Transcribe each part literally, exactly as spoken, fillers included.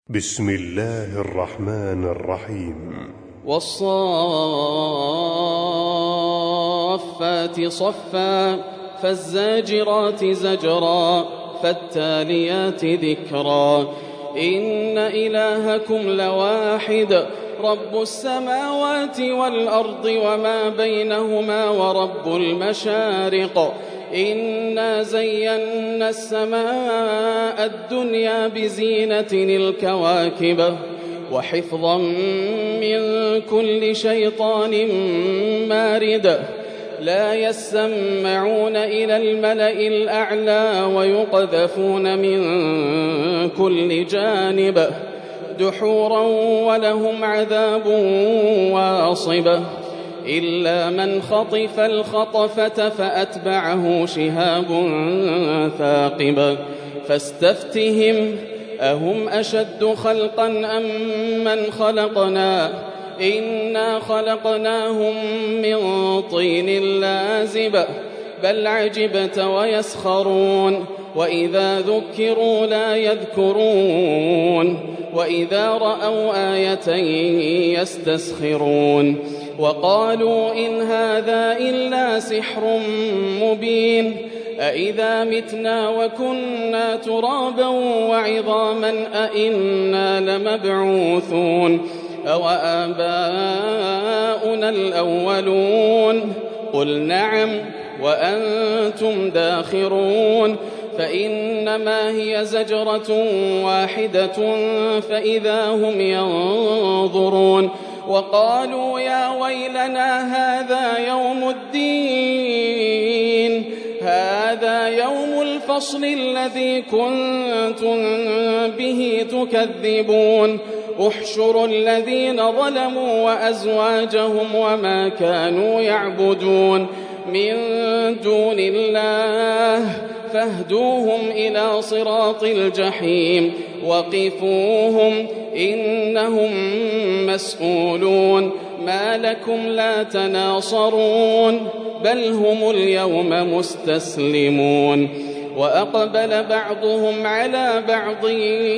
بسم الله الرحمن الرحيم. والصافات صفا فالزاجرات زجرا فالتاليات ذكرا إن إلهكم لواحد رب السماوات والأرض وما بينهما ورب المشارق إنا زينا السماء الدنيا بزينة الكواكب وحفظا من كل شيطان مارد لا يسمعون إلى الملأ الأعلى ويقذفون من كل جانب دحورا ولهم عذاب واصب إلا من خطف الخطفة فأتبعه شهاب ثاقب فاستفتهم أهم أشد خلقا أم من خلقنا إنا خلقناهم من طين لازب بل عجبت ويسخرون وإذا ذكروا لا يذكرون وإذا رأوا آية يستسخرون وقالوا إن هذا إلا سحر مبين أإذا متنا وكنا ترابا وعظاما أإنا لمبعوثون أو آباؤنا الأولون قل نعم وأنتم داخرون فإنما هي زجرة واحدة فإذا هم ينظرون وقالوا يا ويلنا هذا يوم الدين هذا يوم الفصل الذي كنتم به تكذبون احشروا الذين ظلموا وأزواجهم وما كانوا يعبدون من دون الله فاهدوهم إلى صراط الجحيم وقفوهم إنهم مسؤولون ما لكم لا تناصرون بل هم اليوم مستسلمون وأقبل بعضهم على بعض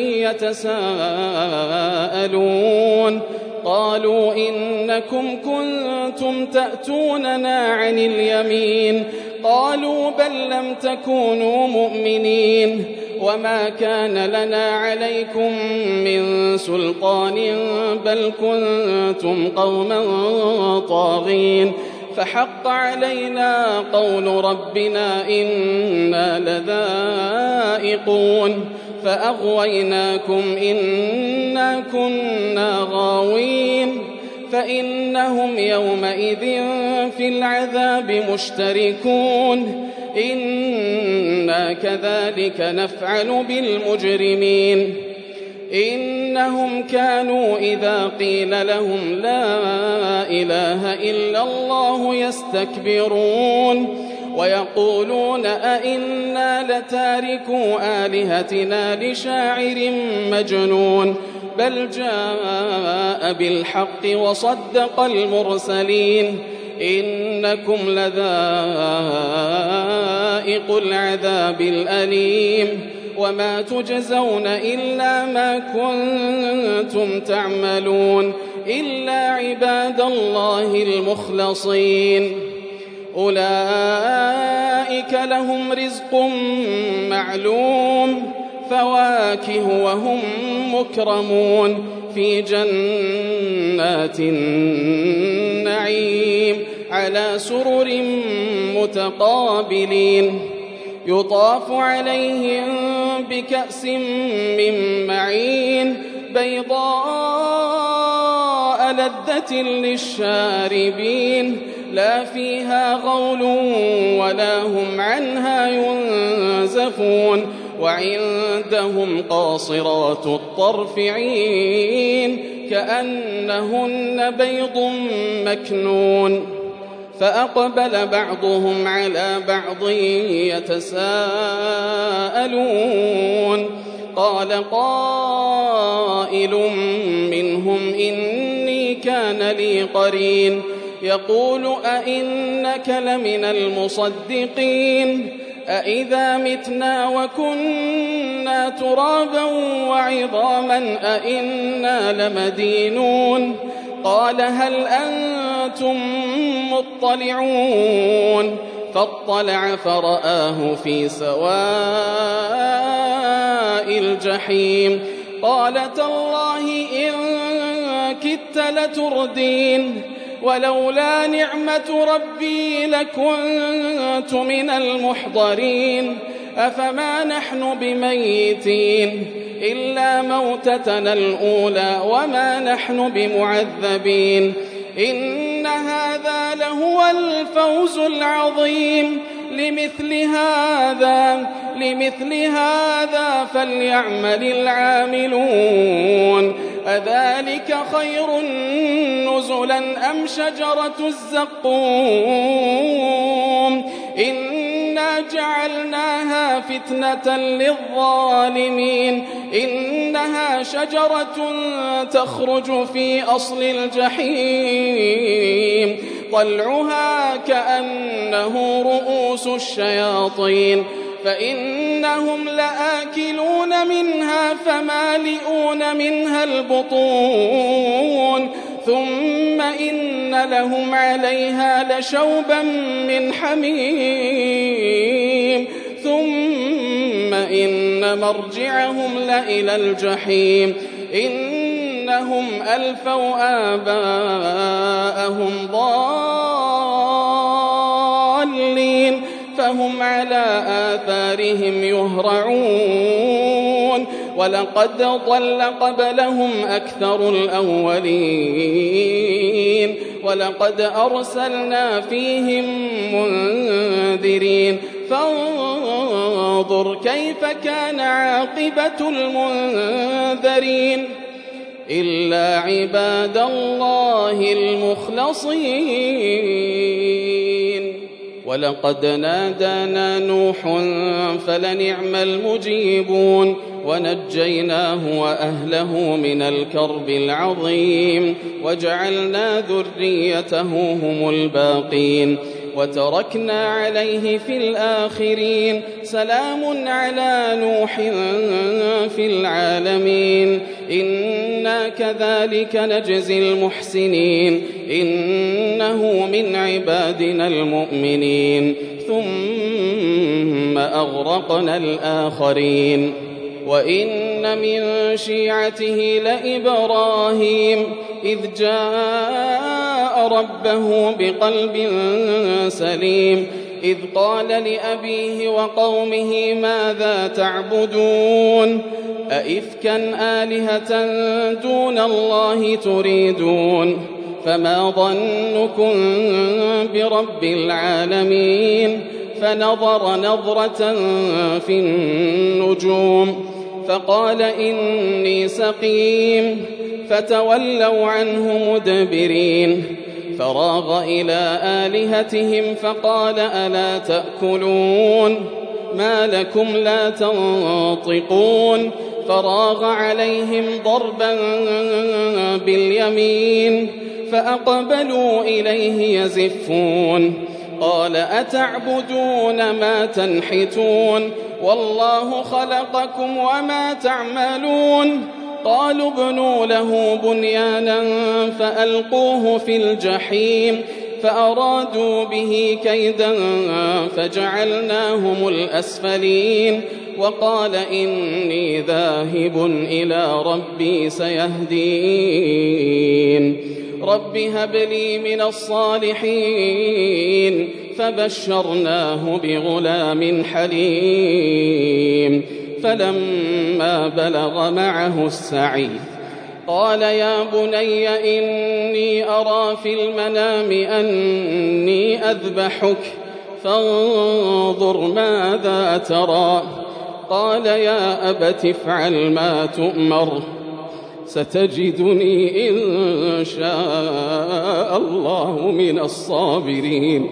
يتساءلون قالوا إنكم كنتم تأتوننا عن اليمين قالوا بل لم تكونوا مؤمنين وما كان لنا عليكم من سلطان بل كنتم قوما طاغين فحق علينا قول ربنا إنا لذائقون فأغويناكم إنا كنا غاوين فإنهم يومئذ في العذاب مشتركون إنا كذلك نفعل بالمجرمين إنهم كانوا إذا قيل لهم لا إله إلا الله يستكبرون ويقولون أئنا لتاركو آلهتنا لشاعر مجنون بل جاء بالحق وصدق المرسلين إنكم لذائق العذاب الأليم وما تجزون إلا ما كنتم تعملون إلا عباد الله المخلصين أولئك لهم رزق معلوم فواكه وهم مكرمون في جنات النعيم على سرر متقابلين يطاف عليهم بكأس من معين بيضاء لذة للشاربين لا فيها غول ولا هم عنها ينزفون وعندهم قاصرات الطرف عين كأنهن بيض مكنون فأقبل بعضهم على بعض يتساءلون قال قائل منهم إني كان لي قرين يقول أئنك لمن المصدقين أإذا متنا وكنا ترابا وعظاما أإنا لمدينون قال هل أنتم مطلعون فاطلع فرآه في سواء الجحيم قال تالله إن كدت لتردين ولولا نعمة ربي لكنت من المحضرين أفما نحن بميتين إلا موتتنا الأولى وما نحن بمعذبين إن هذا لهو الفوز العظيم لمثل هذا لمثل هذا فليعمل العاملون أذلك خير نزلا أم شجرة الزقوم إنا جعلناها فتنة للظالمين إنها شجرة تخرج في أصل الجحيم طلعها كأنه رؤوس الشياطين فإنهم لآكلون منها فمالئون منها البطون ثم إن لهم عليها لشوبا من حميم ثم إن مرجعهم لإلى الجحيم إنهم ألفوا آباءهم ضالين فهم على آثارهم يهرعون ولقد ضل قبلهم أكثر الأولين ولقد أرسلنا فيهم منذرين فانظر كيف كان عاقبة المنذرين إلا عباد الله المخلصين ولقد نادانا نوح فلنعم المجيبون ونجيناه وأهله من الكرب العظيم وجعلنا ذريته هم الباقين وتركنا عليه في الآخرين سلام على نوح في العالمين إنا كذلك نجزي المحسنين إنه من عبادنا المؤمنين ثم أغرقنا الآخرين وإن من شيعته لإبراهيم إذ جاء ربه بقلب سليم إذ قال لأبيه وقومه ماذا تعبدون أئفكا آلهة دون الله تريدون فما ظنكم برب العالمين فنظر نظرة في النجوم فقال إني سقيم فتولوا عنه مدبرين فراغ إلى آلهتهم فقال ألا تأكلون ما لكم لا تنطقون فراغ عليهم ضربا باليمين فأقبلوا إليه يزفون قال أتعبدون ما تنحتون والله خلقكم وما تعملون قالوا ابنوا له بنيانا فألقوه في الجحيم فأرادوا به كيدا فجعلناهم الأسفلين وقال إني ذاهب إلى ربي سيهدين رب هب لي من الصالحين فبشرناه بغلام حليم فلما بلغ معه السعي قال يا بني إني أرى في المنام أني أذبحك فانظر ماذا ترى قال يا أبت افعل ما تؤمر ستجدني إن شاء الله من الصابرين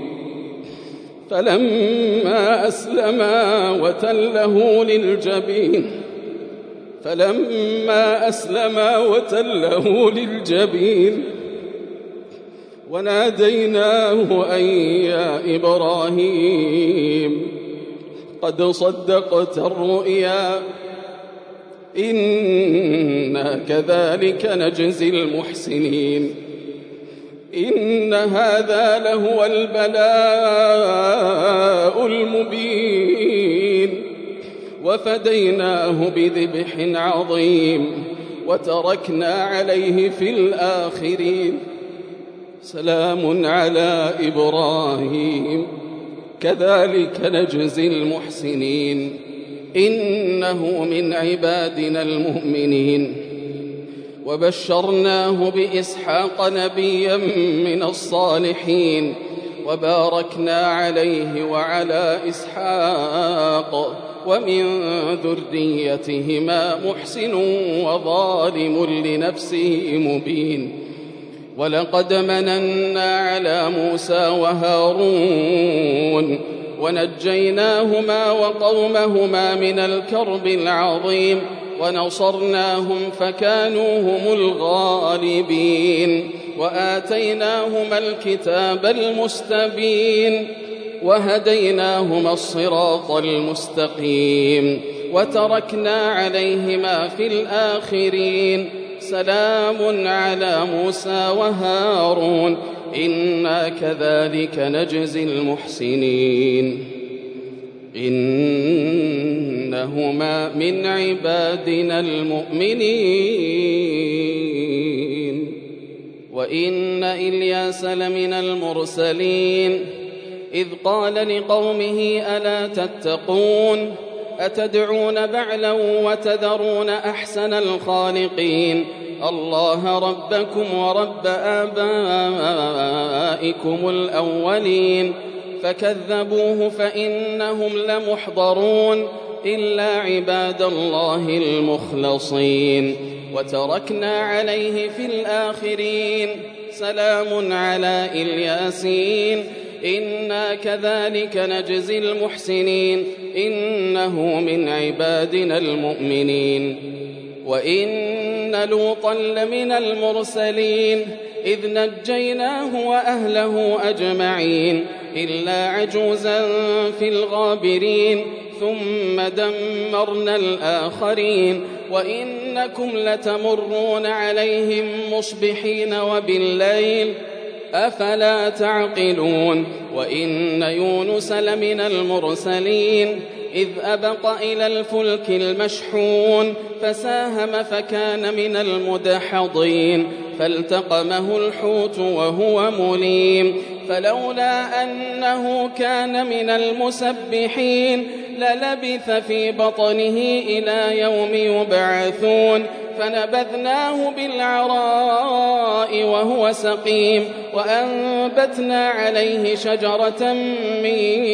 فلما أسلما وتله للجبين فلما أسلما وتله للجبين وناديناه أن يا إبراهيم قد صدقت الرؤيا إنا كذلك نجزي المحسنين إن هذا لهو البلاء المبين وفديناه بذبح عظيم وتركنا عليه في الآخرين سلام على إبراهيم كذلك نجزي المحسنين إنه من عبادنا المؤمنين وبشرناه بإسحاق نبيا من الصالحين وباركنا عليه وعلى إسحاق ومن ذريتهما محسن وظالم لنفسه مبين ولقد مننا على موسى وهارون ونجيناهما وقومهما من الكرب العظيم ونصرناهم فكانوا هم الغالبين وآتيناهما الكتاب المستبين وهديناهما الصراط المستقيم وتركنا عليهما في الآخرين سلام على موسى وهارون إنا كذلك نجزي المحسنين إنهما من عبادنا المؤمنين وإن إلياس لمن المرسلين إذ قال لقومه ألا تتقون أتدعون بعلا وتذرون أحسن الخالقين الله ربكم ورب آبائكم الأولين فكذبوه فإنهم لمحضرون إلا عباد الله المخلصين وتركنا عليه في الآخرين سلام على الياسين إنا كذلك نجزي المحسنين إنه من عبادنا المؤمنين وإن لوطا لمن المرسلين إذ نجيناه وأهله أجمعين إلا عجوزا في الغابرين ثم دمرنا الآخرين وإنكم لتمرون عليهم مصبحين وبالليل أفلا تعقلون وإن يونس لمن المرسلين إذ أبق إلى الفلك المشحون فساهم فكان من المدحضين فالتقمه الحوت وهو مليم فلولا أنه كان من المسبحين للبث في بطنه إلى يوم يبعثون فنبذناه بالعراء وهو سقيم وأنبتنا عليه شجرة من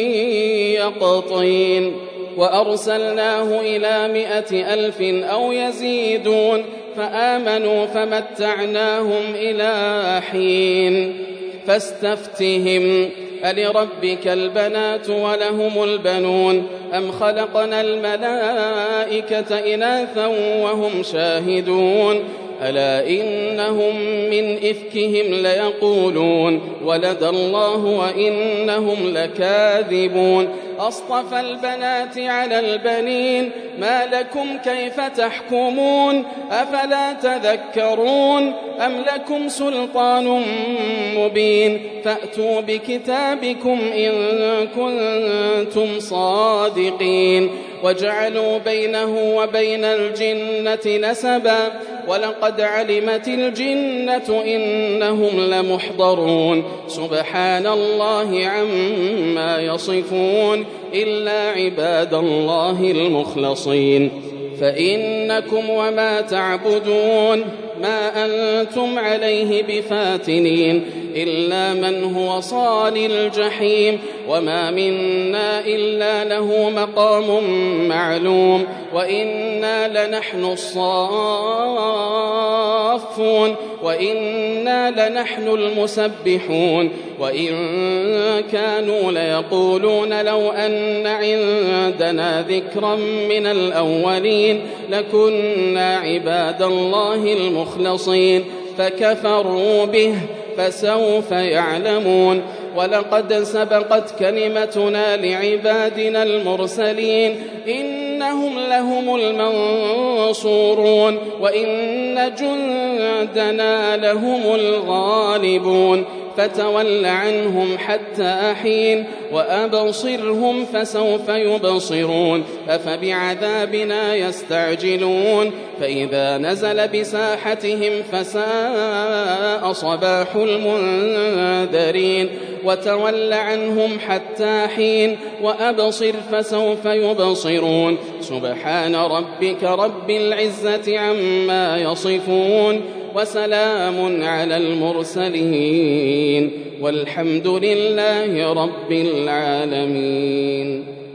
يقطين وأرسلناه إلى مائة ألف أو يزيدون فآمنوا فمتعناهم إلى حين فاستفتهم ألربك البنات ولهم البنون أم خلقنا الملائكة إناثا وهم شاهدون ألا إنهم من إفكهم ليقولون ولد الله وإنهم لكاذبون أصطفى البنات على البنين ما لكم كيف تحكمون أفلا تذكرون أم لكم سلطان مبين فأتوا بكتابكم إن كنتم صادقين وجعلوا بينه وبين الجنة نسبا ولقد علمت الجنة إنهم لمحضرون سبحان الله عما يصفون إلا عباد الله المخلصين فإنكم وما تعبدون ما أنتم عليه بفاتنين إلا من هو صال الجحيم وما منا إلا له مقام معلوم وإنا لنحن الصافون وإنا لنحن المسبحون وإن كانوا ليقولون لو أن عندنا ذكرا من الأولين لكنا عباد الله المخلصين فكفروا به فسوف يعلمون ولقد سبقت كلمتنا لعبادنا المرسلين إنهم لهم المنصورون وإن جندنا لهم الغالبون فتول عنهم حتى حين وأبصرهم فسوف يبصرون أفبعذابنا يستعجلون فإذا نزل بساحتهم فساء صباح المنذرين وتول عنهم حتى حين وأبصر فسوف يبصرون سبحان ربك رب العزة عما يصفون وسلام على المرسلين والحمد لله رب العالمين.